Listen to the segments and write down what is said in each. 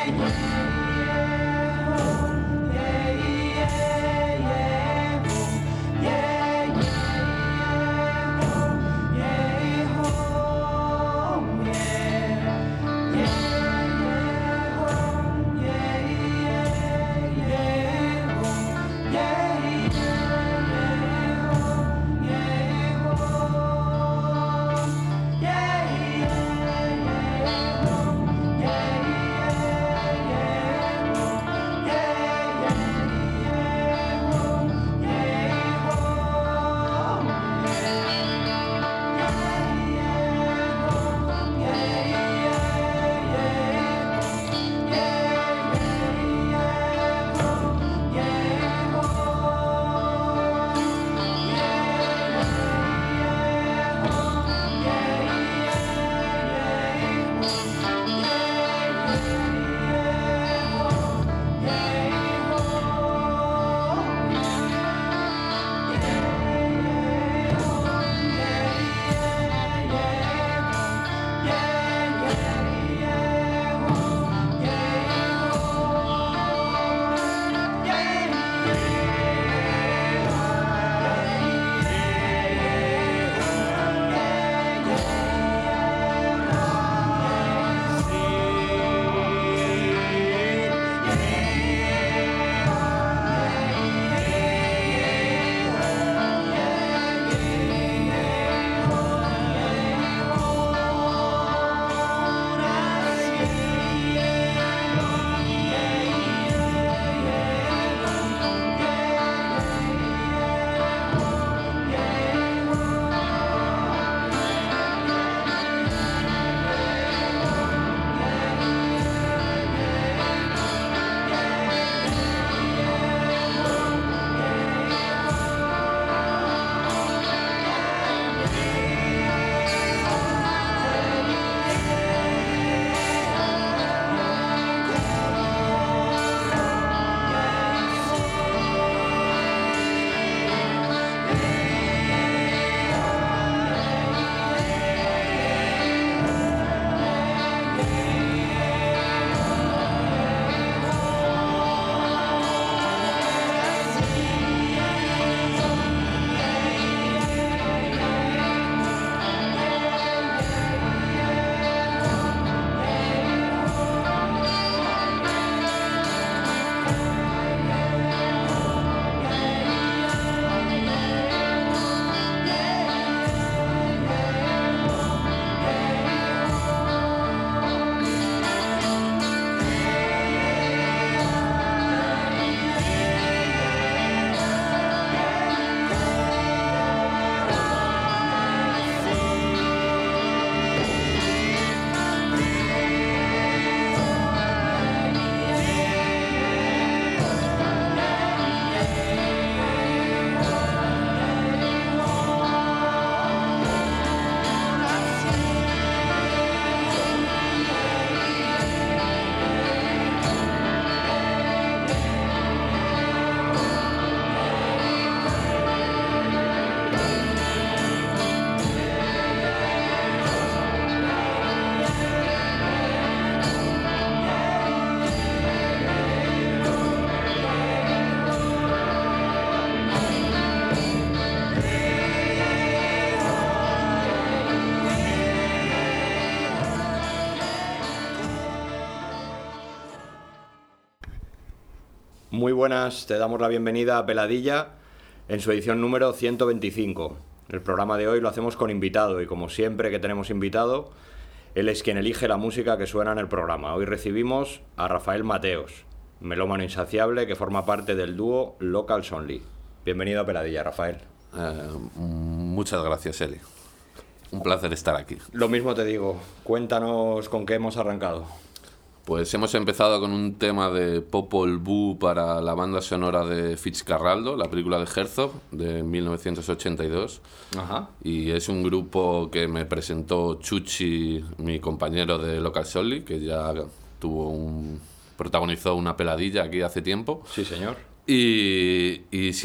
Muy buenas, te damos la bienvenida a Peladilla en su edición número 125. El programa de hoy lo hacemos con invitado y como siempre que tenemos invitado, él es quien elige la música que suena en el programa. Hoy recibimos a Rafael Mateos, melómano insaciable que forma parte del dúo Locals Only. Bienvenido a Peladilla, Rafael. Muchas gracias, Eli. Un placer estar aquí. Lo mismo te digo, cuéntanos con qué hemos arrancado. Pues hemos empezado con un tema de Popol Vuh para la banda sonora de Fitzcarraldo, la película de Herzog de 1982. Ajá. Y es un grupo que me presentó Chuchi, mi compañero de Locals Only, que ya protagonizó una peladilla aquí hace tiempo. Sí, señor. Y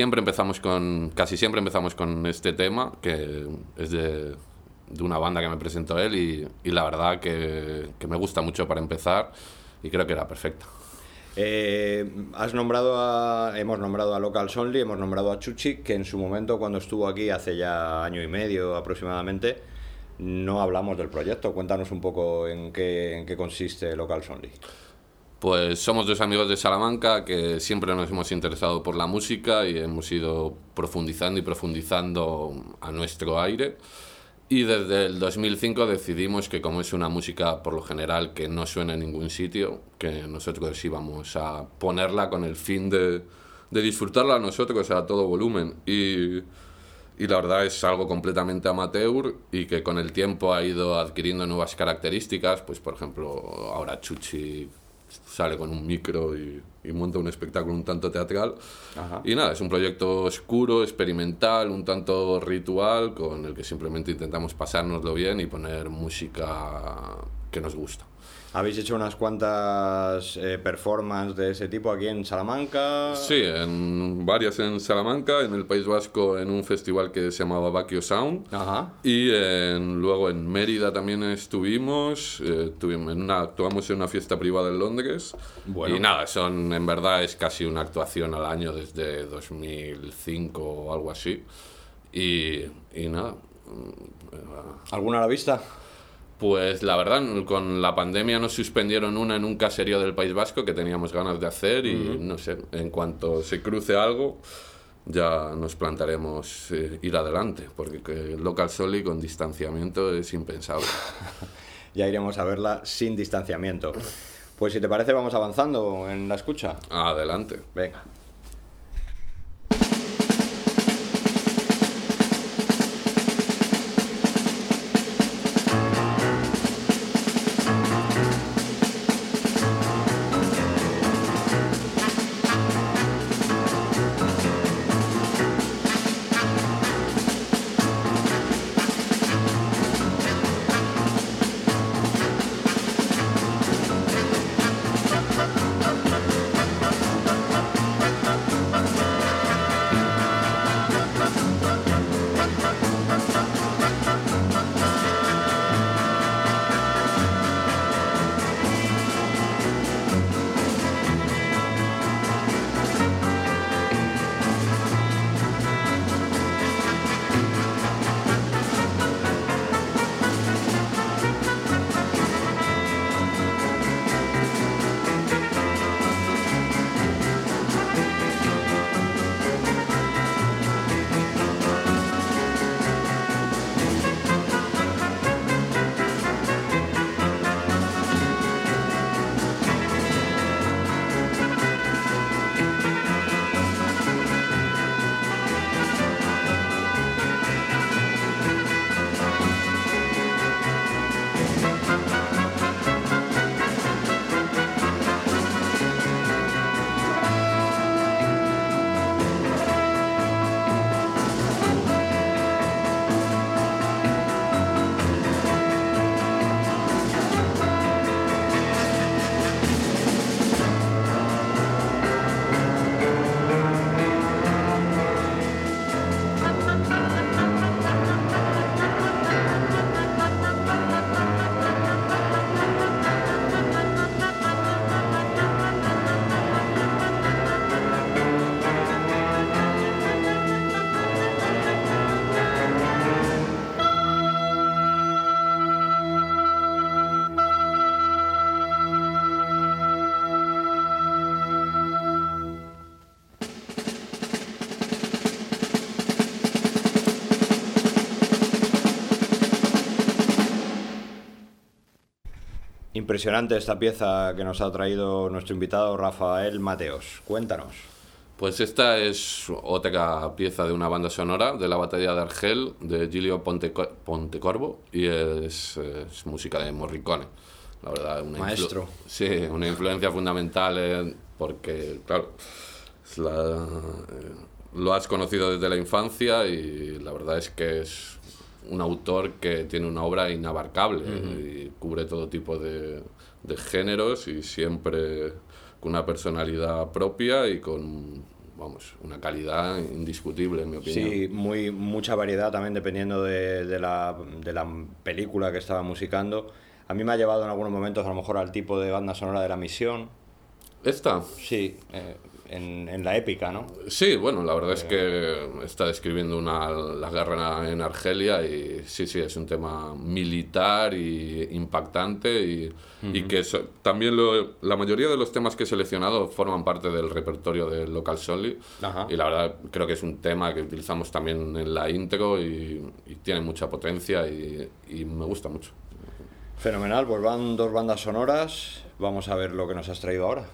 casi siempre empezamos con este tema, que es de una banda que me presentó él y la verdad que me gusta mucho para empezar. y creo que era perfecta. Hemos nombrado a Locals Only, hemos nombrado a Chuchi, que en su momento, cuando estuvo aquí hace ya año y medio aproximadamente, no hablamos del proyecto. Cuéntanos un poco en qué consiste Locals Only. Pues somos dos amigos de Salamanca que siempre nos hemos interesado por la música y hemos ido profundizando a nuestro aire. Y desde el 2005 decidimos que, como es una música por lo general que no suena en ningún sitio, que nosotros íbamos a ponerla con el fin de disfrutarla nosotros a todo volumen. Y la verdad es algo completamente amateur y que con el tiempo ha ido adquiriendo nuevas características. Pues, por ejemplo, ahora Chuchi sale con un micro y monta un espectáculo un tanto teatral. Ajá. Y nada, es un proyecto oscuro, experimental, un tanto ritual, con el que simplemente intentamos pasárnoslo bien y poner música que nos gusta. ¿Habéis hecho unas cuantas performances de ese tipo aquí en Salamanca? Sí, varias en Salamanca, en el País Vasco, en un festival que se llamaba Baquio Sound. Ajá. Y luego en Mérida también estuvimos, actuamos en una fiesta privada en Londres. Bueno. Y nada, en verdad es casi una actuación al año desde 2005 o algo así. Y nada. ¿Alguna a la vista? Pues la verdad, con la pandemia nos suspendieron una en un caserío del País Vasco que teníamos ganas de hacer y no sé, en cuanto se cruce algo ya nos plantaremos ir adelante, porque Locals Only con distanciamiento es impensable. Ya iremos a verla sin distanciamiento. Pues si te parece vamos avanzando en la escucha. Adelante. Venga. Impresionante esta pieza que nos ha traído nuestro invitado Rafael Mateos. Cuéntanos. Pues esta es otra pieza de una banda sonora de la batalla de Argel de Giulio Pontecorvo y es música de Morricone. La verdad, maestro. Sí, una influencia fundamental porque, claro, lo has conocido desde la infancia y la verdad es que es un autor que tiene una obra inabarcable y cubre todo tipo de géneros y siempre con una personalidad propia y con, vamos, una calidad indiscutible, en mi opinión. Sí, mucha variedad también dependiendo de la película que estaba musicando. A mí me ha llevado en algunos momentos a lo mejor al tipo de banda sonora de La Misión. ¿Esta? Sí, en la épica, ¿no? Sí, bueno, la verdad es que está describiendo la guerra en Argelia y sí, es un tema militar y impactante y que también la mayoría de los temas que he seleccionado forman parte del repertorio de Local Solely. Ajá. Y la verdad creo que es un tema que utilizamos también en la intro y tiene mucha potencia y me gusta mucho. Fenomenal, pues van 2 bandas sonoras. Vamos a ver lo que nos has traído ahora.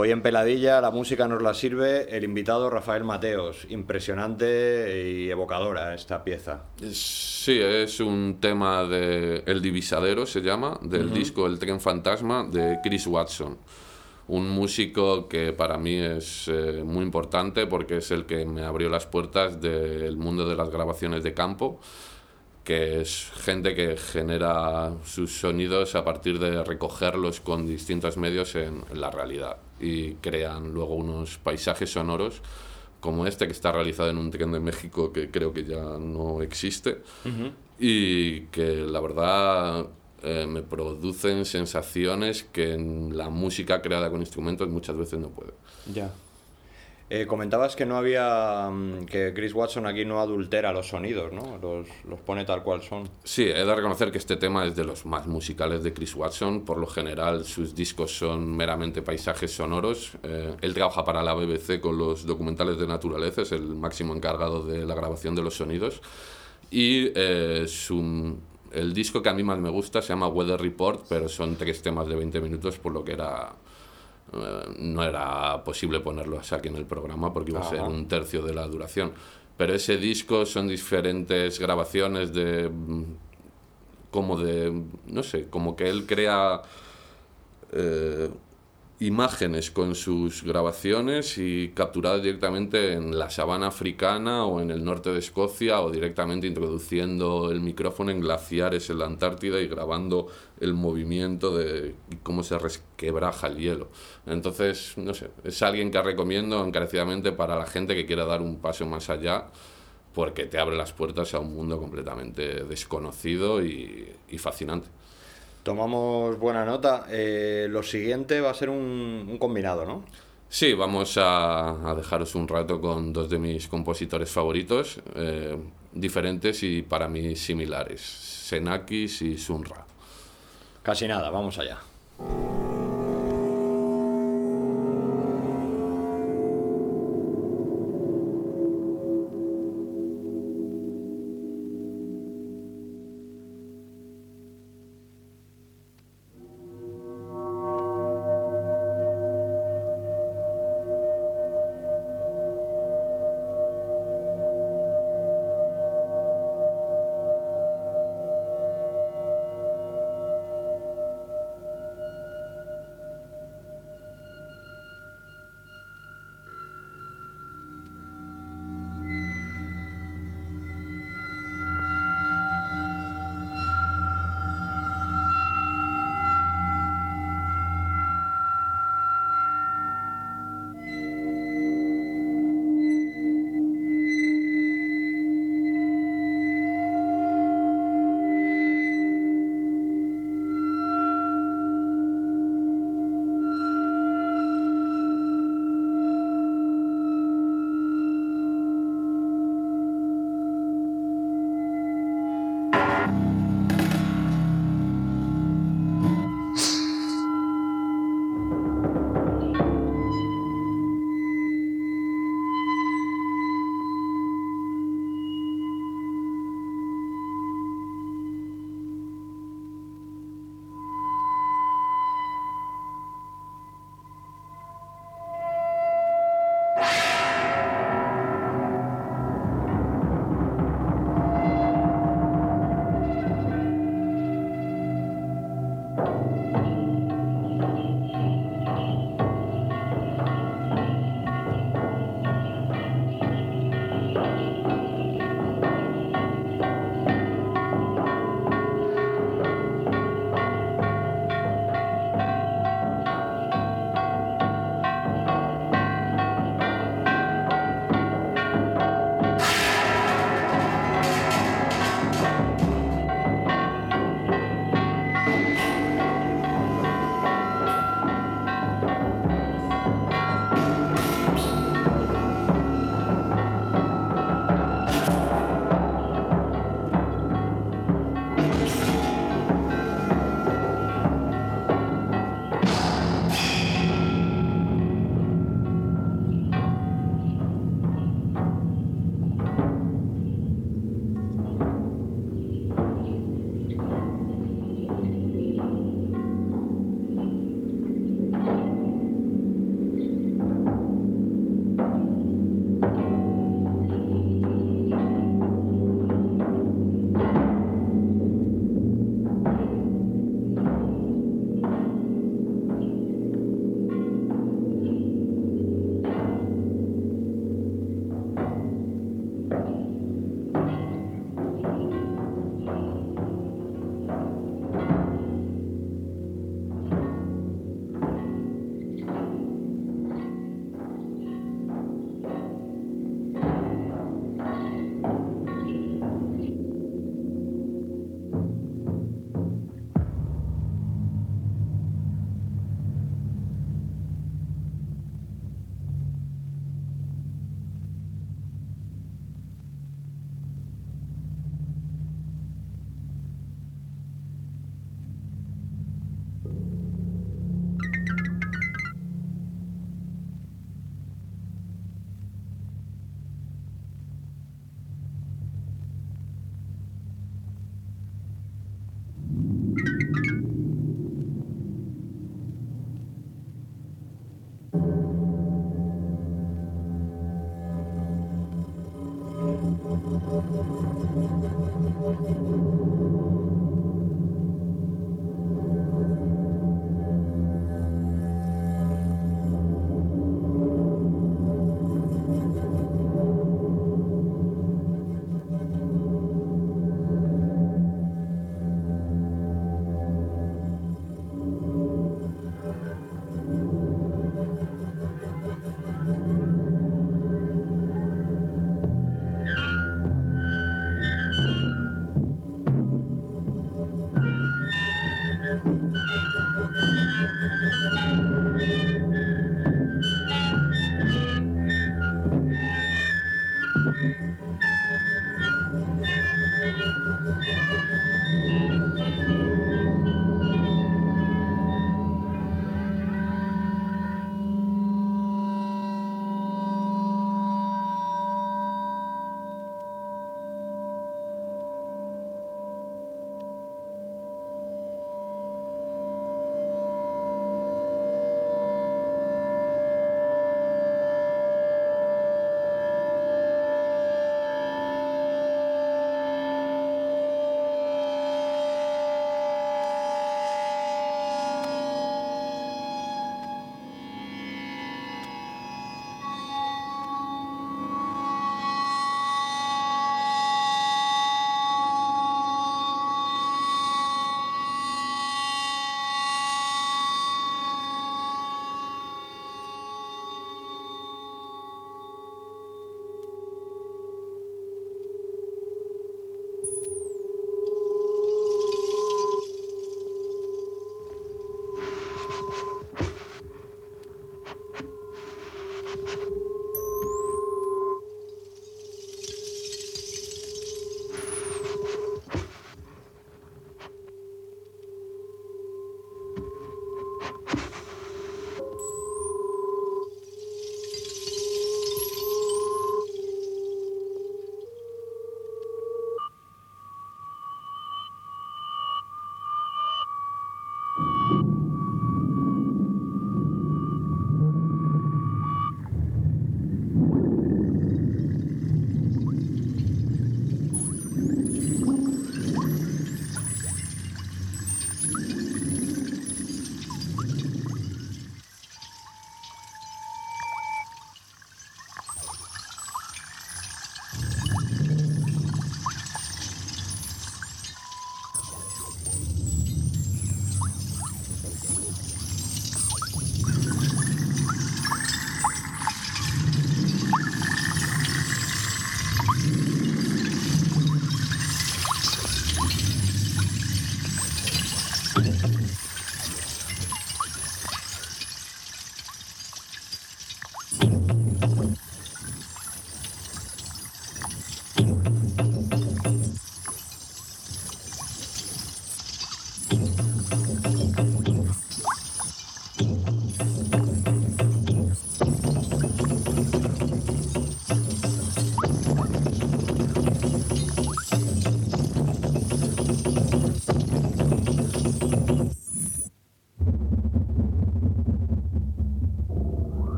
Hoy en Peladilla la música nos la sirve el invitado Rafael Mateos. Impresionante y evocadora esta pieza. Sí, es un tema de El Divisadero, se llama, del disco El Tren Fantasma de Chris Watson. Un músico que para mí es muy importante porque es el que me abrió las puertas del mundo de las grabaciones de campo, que es gente que genera sus sonidos a partir de recogerlos con distintos medios en la realidad y crean luego unos paisajes sonoros como este que está realizado en un tren de México que creo que ya no existe y que la verdad me producen sensaciones que en la música creada con instrumentos muchas veces no puede. Ya. Comentabas que no había. Que Chris Watson aquí no adultera los sonidos, ¿no? Los pone tal cual son. Sí, he de reconocer que este tema es de los más musicales de Chris Watson. Por lo general, sus discos son meramente paisajes sonoros. Él trabaja para la BBC con los documentales de naturaleza, es el máximo encargado de la grabación de los sonidos. Y el disco que a mí más me gusta se llama Weather Report, pero son 3 temas de 20 minutos, por lo que no era posible ponerlos aquí en el programa porque iba a ser un tercio de la duración. Pero ese disco son diferentes grabaciones no sé, como que él crea imágenes con sus grabaciones y capturadas directamente en la sabana africana o en el norte de Escocia o directamente introduciendo el micrófono en glaciares en la Antártida y grabando el movimiento de cómo se resquebraja el hielo. Entonces, no sé, es alguien que recomiendo encarecidamente para la gente que quiera dar un paso más allá porque te abre las puertas a un mundo completamente desconocido y fascinante. Tomamos buena nota. Lo siguiente va a ser un combinado, ¿no? Sí, vamos a dejaros un rato con 2 de mis compositores favoritos, diferentes y para mí similares, Xenakis y Sun Ra. Casi nada, vamos allá.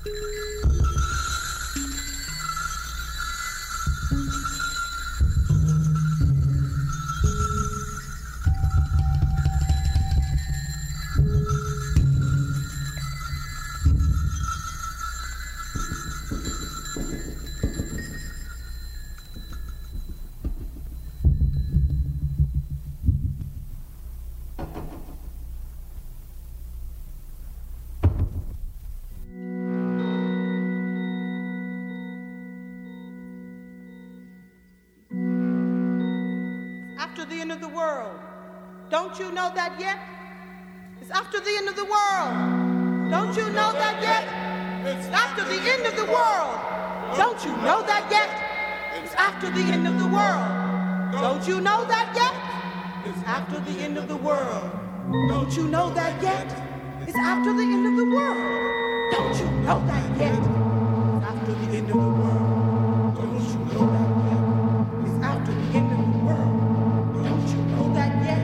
After the end of the world. Don't you know that yet? It's after the end of the world. Don't you know that yet? It's after the end of the world. Don't you know that yet? It's after the end of the world. Don't you know that yet? It's after the end of the world. Don't you know that yet? It's after the end of the world. Don't you know that yet? It's after the end of the world. Don't you know that yet? It's after the end of the world. Don't you know that yet?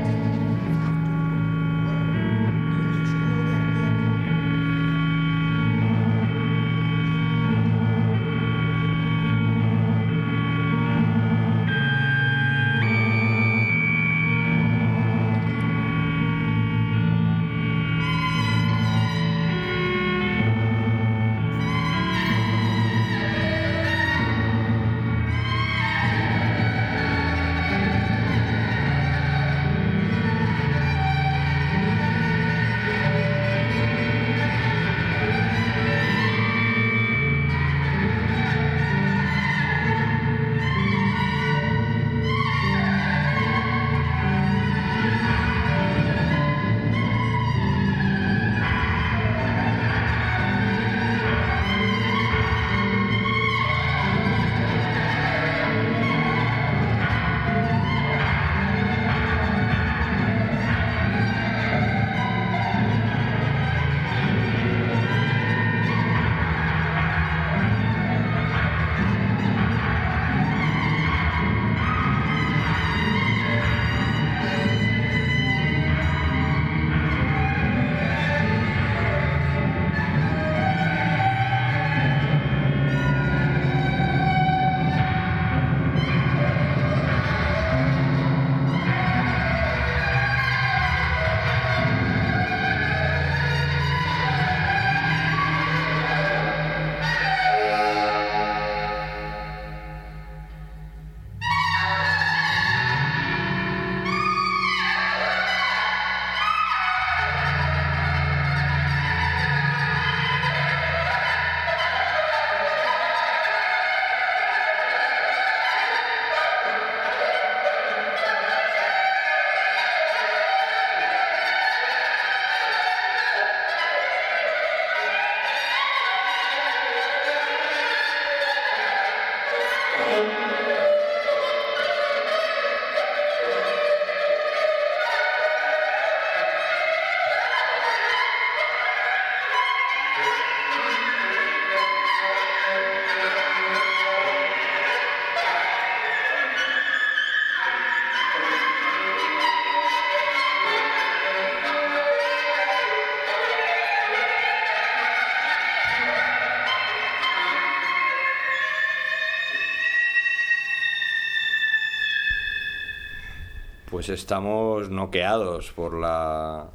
Pues estamos noqueados por la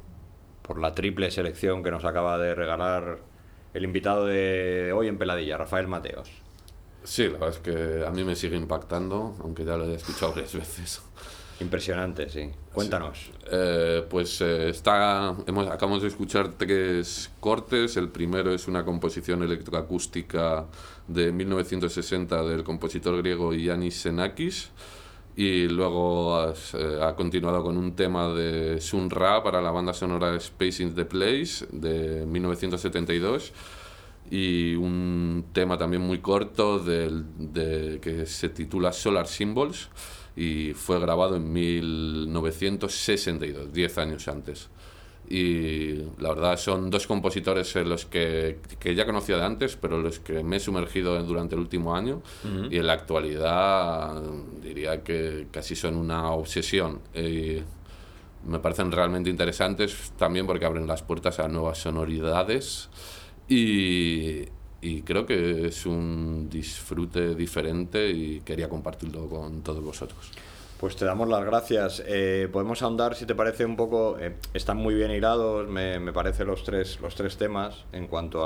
triple selección que nos acaba de regalar el invitado de hoy en Peladilla, Rafael Mateos. Sí, la verdad es que a mí me sigue impactando, aunque ya lo he escuchado varias veces. Impresionante, sí. Cuéntanos. Sí. Acabamos de escuchar 3 cortes. El primero es una composición electroacústica de 1960 del compositor griego Yannis Xenakis. Y luego ha continuado con un tema de Sun Ra para la banda sonora Space in the Place de 1972 y un tema también muy corto que se titula Solar Symbols y fue grabado en 1962, 10 años antes. Y la verdad son 2 compositores en los que ya conocía de antes, pero los que me he sumergido durante el último año. Uh-huh. Y en la actualidad diría que casi son una obsesión. Me parecen realmente interesantes también porque abren las puertas a nuevas sonoridades y y creo que es un disfrute diferente y quería compartirlo con todos vosotros. Pues te damos las gracias. Podemos ahondar, si te parece, un poco. Están muy bien hilados, me parece, los tres temas en cuanto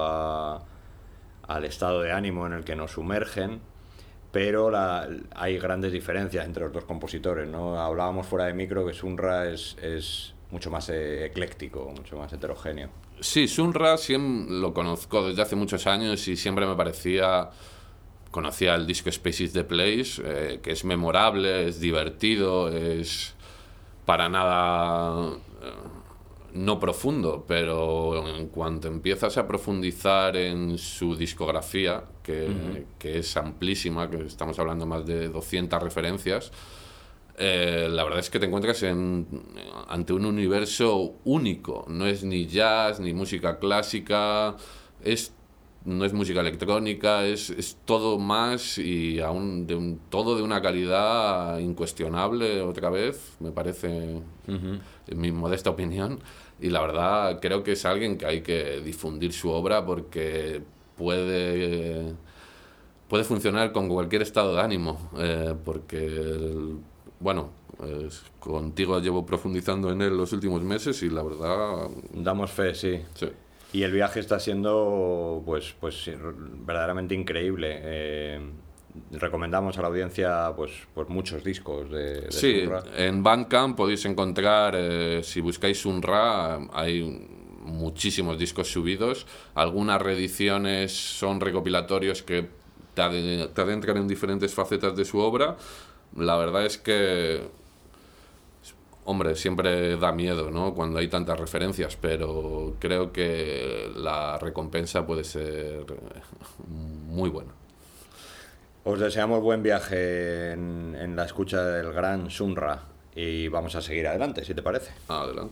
al estado de ánimo en el que nos sumergen, pero hay grandes diferencias entre los dos compositores, ¿no? Hablábamos fuera de micro que Sun Ra es mucho más ecléctico, mucho más heterogéneo. Sí, Sun Ra lo conozco desde hace muchos años y siempre me parecía... Conocía el disco Space is the Place, que es memorable, es divertido, es para nada no profundo, pero en cuanto empiezas a profundizar en su discografía, que es amplísima, que estamos hablando más de 200 referencias, la verdad es que te encuentras ante un universo único. No es ni jazz, ni música clásica, no es música electrónica, es todo más y aún todo de una calidad incuestionable, otra vez, me parece, en mi modesta opinión. Y la verdad creo que es alguien que hay que difundir su obra porque puede funcionar con cualquier estado de ánimo, porque, contigo llevo profundizando en él los últimos meses y la verdad... Damos fe, sí. Y el viaje está siendo pues verdaderamente increíble. Recomendamos a la audiencia pues muchos discos de sí, Sun Ra. En Bandcamp podéis encontrar, si buscáis Sun Ra, hay muchísimos discos subidos. Algunas reediciones son recopilatorios que te adentran en diferentes facetas de su obra. La verdad es que... Hombre, siempre da miedo, ¿no?, cuando hay tantas referencias, pero creo que la recompensa puede ser muy buena. Os deseamos buen viaje en la escucha del gran Sun Ra y vamos a seguir adelante, si te parece. Adelante.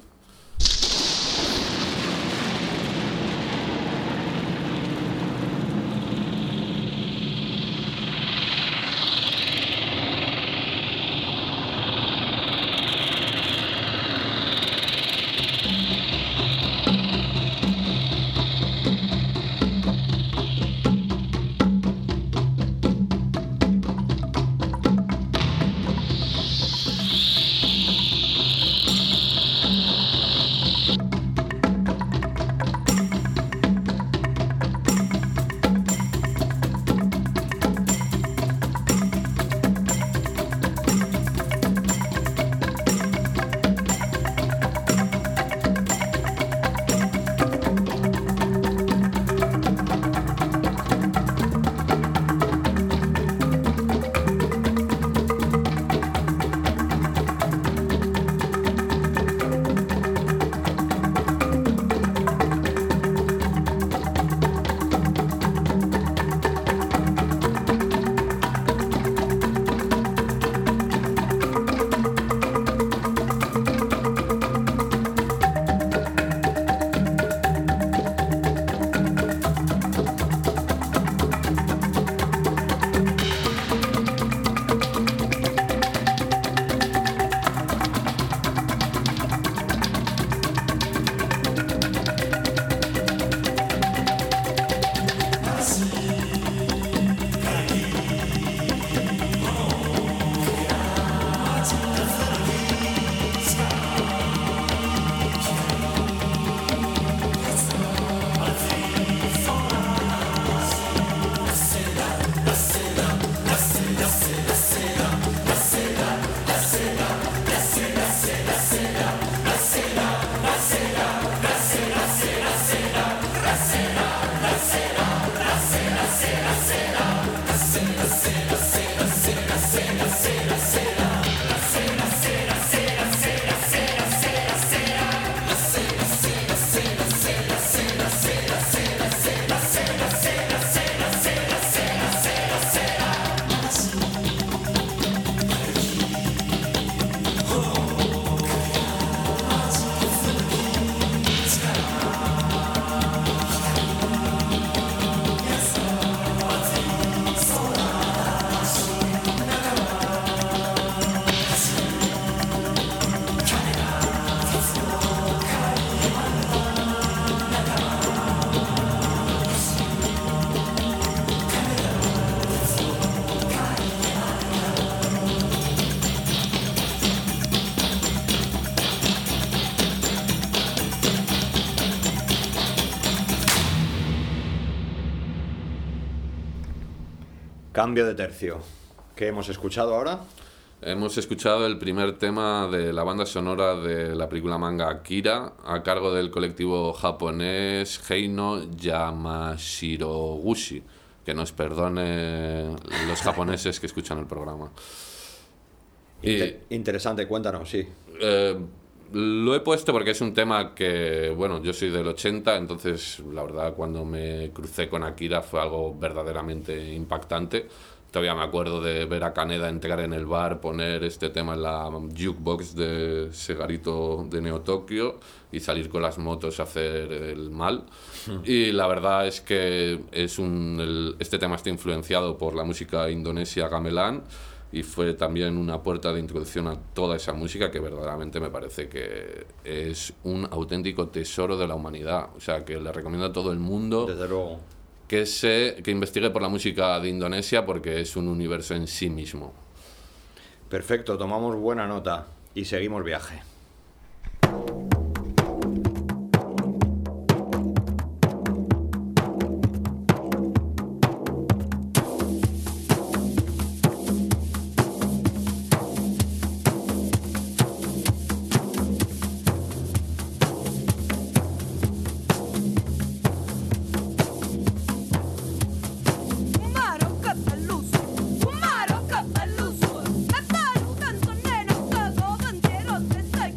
Cambio de tercio. ¿Qué hemos escuchado ahora? Hemos escuchado el primer tema de la banda sonora de la película manga Akira, a cargo del colectivo japonés Heino Yamashiroguchi. Que nos perdone los japoneses que escuchan el programa. Interesante, cuéntanos, sí. Lo he puesto porque es un tema que, bueno, yo soy del 80, entonces la verdad cuando me crucé con Akira fue algo verdaderamente impactante. Todavía me acuerdo de ver a Kaneda entrar en el bar, poner este tema en la jukebox de Segarito de Neo Tokio y salir con las motos a hacer el mal. Y la verdad es que este tema está influenciado por la música indonesia gamelan y fue también una puerta de introducción a toda esa música que verdaderamente me parece que es un auténtico tesoro de la humanidad. O sea, que le recomiendo a todo el mundo. Desde luego. Que investigue por la música de Indonesia porque es un universo en sí mismo. Perfecto, tomamos buena nota y seguimos viaje. Umaro kapalusu, nataru tanto neno kago banderos de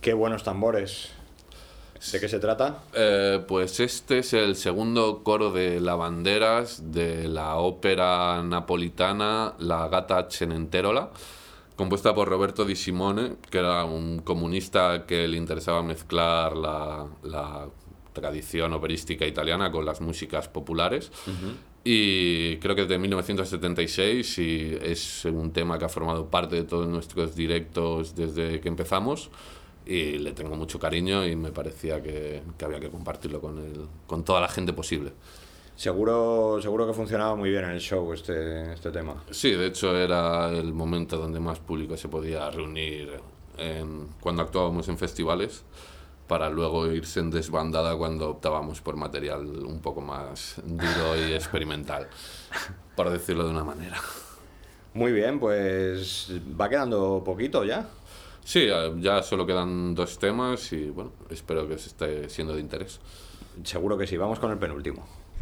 Qué buenos tambores. ¿De qué se trata? Pues este es el segundo coro de lavanderas de la ópera napolitana La Gata Cenerentola, compuesta por Roberto Di Simone, que era un comunista que le interesaba mezclar la tradición operística italiana con las músicas populares. Uh-huh. Y creo que es de 1976 y es un tema que ha formado parte de todos nuestros directos desde que empezamos. Y le tengo mucho cariño y me parecía que había que compartirlo con toda la gente posible. Seguro que funcionaba muy bien en el show este tema. Sí, de hecho era el momento donde más público se podía reunir cuando actuábamos en festivales, para luego irse en desbandada cuando optábamos por material un poco más duro y experimental, por decirlo de una manera. Muy bien, pues va quedando poquito ya. Sí, ya solo quedan 2 temas y bueno, espero que os esté siendo de interés. Seguro que sí, vamos con el penúltimo.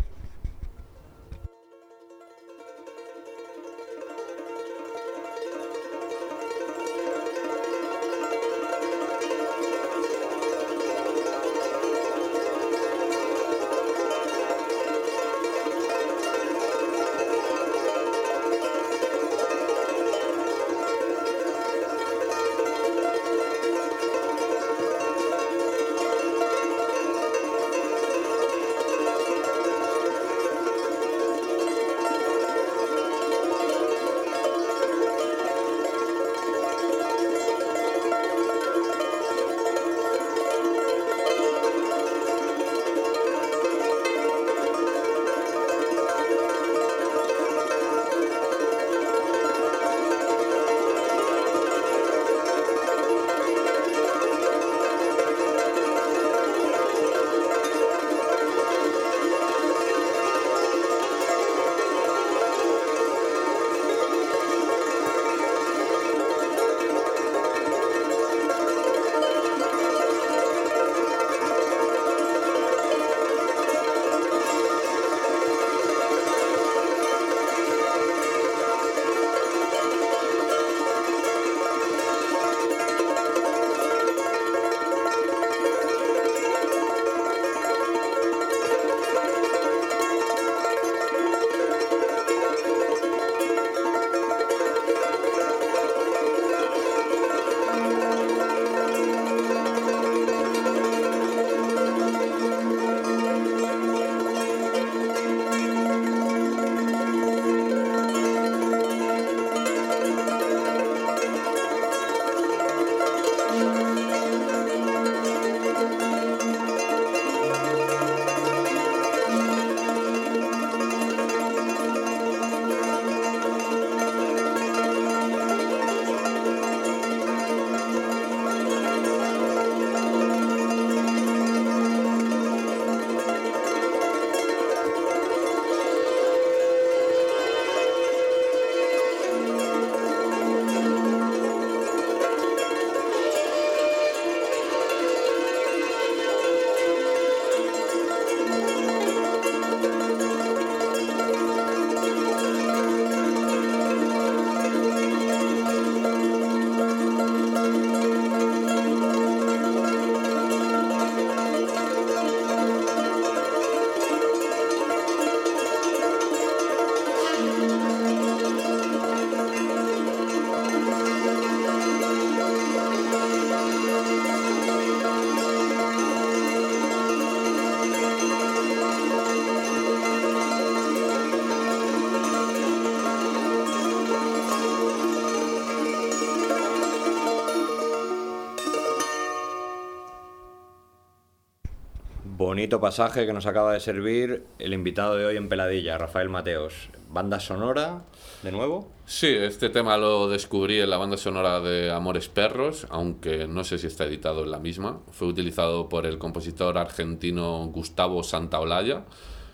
Bonito pasaje que nos acaba de servir el invitado de hoy en Peladilla, Rafael Mateos. ¿Banda sonora, de nuevo? Sí, este tema lo descubrí en la banda sonora de Amores Perros, aunque no sé si está editado en la misma. Fue utilizado por el compositor argentino Gustavo Santaolalla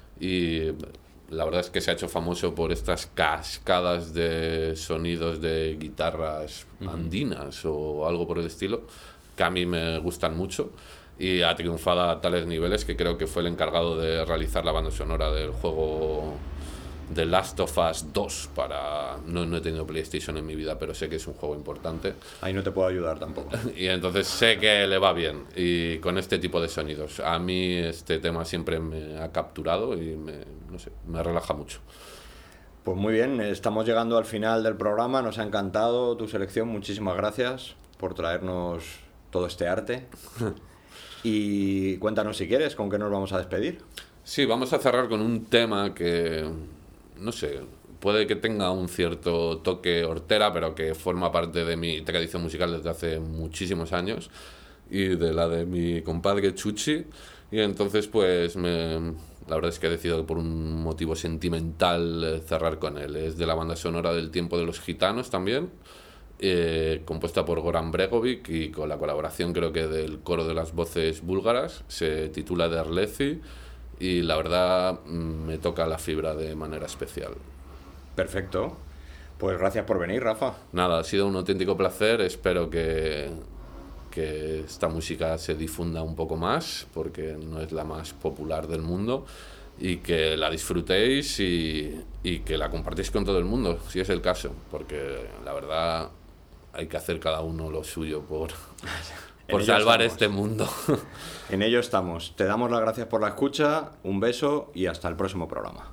y la verdad es que se ha hecho famoso por estas cascadas de sonidos de guitarras andinas o algo por el estilo, que a mí me gustan mucho. Y ha triunfado a tales niveles que creo que fue el encargado de realizar la banda sonora del juego The Last of Us 2 no he tenido PlayStation en mi vida, pero sé que es un juego importante. Ahí no te puedo ayudar tampoco. Y entonces sé que le va bien y con este tipo de sonidos. A mí este tema siempre me ha capturado y me relaja mucho. Pues muy bien, estamos llegando al final del programa. Nos ha encantado tu selección. Muchísimas gracias por traernos todo este arte. Y cuéntanos si quieres, ¿con qué nos vamos a despedir? Sí, vamos a cerrar con un tema que, no sé, puede que tenga un cierto toque hortera, pero que forma parte de mi tradición musical desde hace muchísimos años y de la de mi compadre Chuchi. Y entonces, pues, la verdad es que he decidido por un motivo sentimental cerrar con él. Es de la banda sonora del Tiempo de los Gitanos también, compuesta por Goran Bregovic y con la colaboración, creo que, del coro de las voces búlgaras. Se titula Derlezi. Y la verdad me toca la fibra de manera especial. Perfecto. Pues gracias por venir, Rafa. Nada, ha sido un auténtico placer. Espero que esta música se difunda un poco más, porque no es la más popular del mundo, y que la disfrutéis y que la compartáis con todo el mundo, si es el caso, porque la verdad hay que hacer cada uno lo suyo por salvar este mundo. En ello estamos. Te damos las gracias por la escucha, un beso y hasta el próximo programa.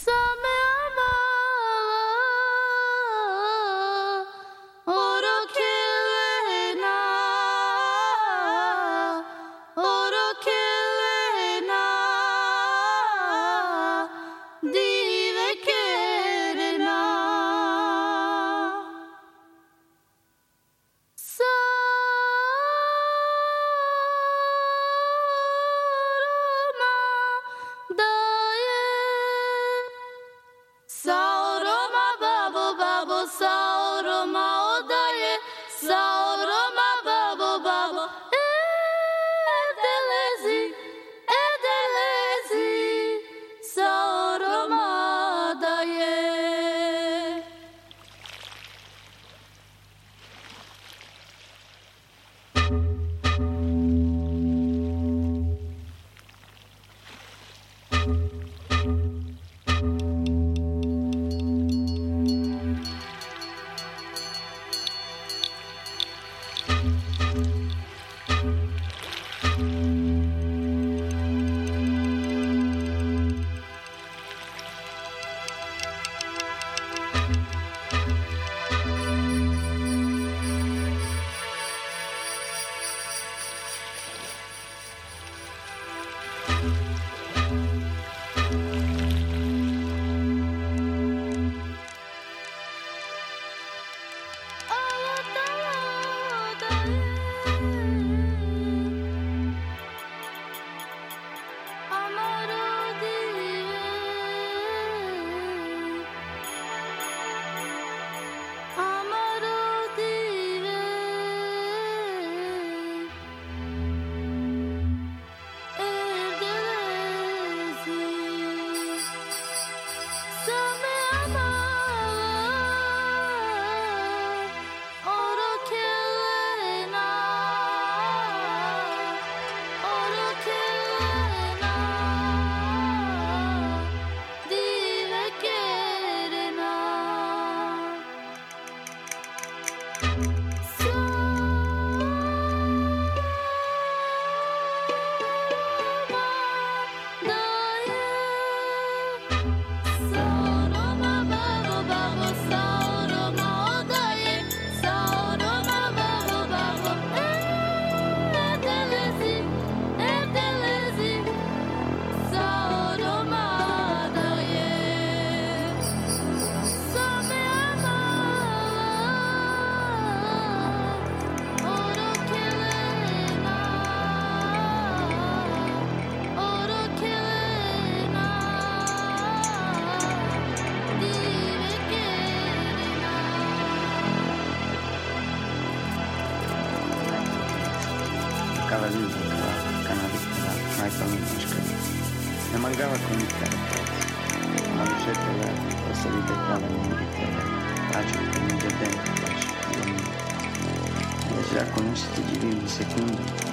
Mancava con il carattere, una lucetta verde, questa libertà la mia vita, pace che non c'è dentro, pace, io già conoscete gli un secondo.